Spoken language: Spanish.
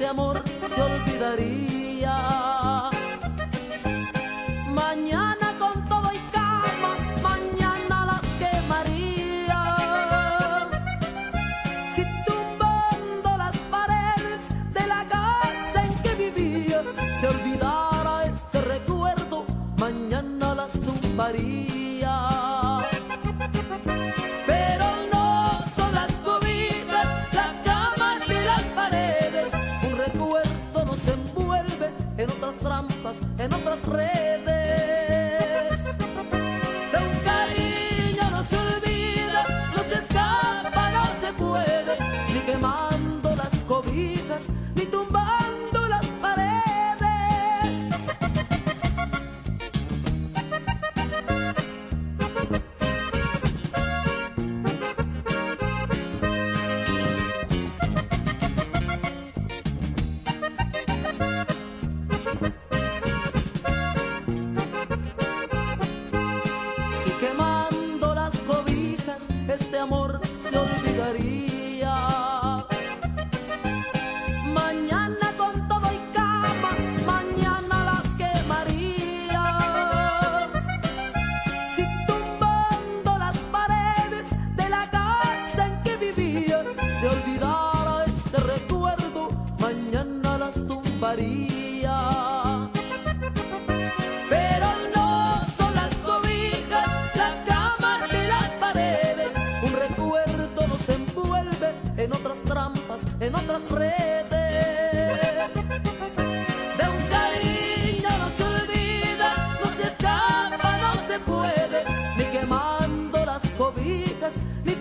amor se olvidaría. Mañana con todo y cama, mañana las quemaría. Si tumbando las paredes de la casa en que vivía se olvidara este recuerdo, mañana las tumbaría. Pero no son las cobijas, la cama ni las paredes. Un recuerdo nos envuelve en otras trampas, en otras redes. De un cariño no se olvida, no se escapa, no se puede, ni quemando las cobijas, ni tumbando las paredes. Si quemando las cobijas este amor se olvidaría. Mañana con todo y cama, mañana las quemaría. Si tumbando las paredes de la casa en que vivía se olvidara este recuerdo, mañana las tumbaría. Pero no son las cobijas, la cama ni las paredes. Un recuerdo nos envuelve en otras trampas, en otras redes. De un cariño no se olvida, no se escapa, no se puede, ni quemando las cobijas, ni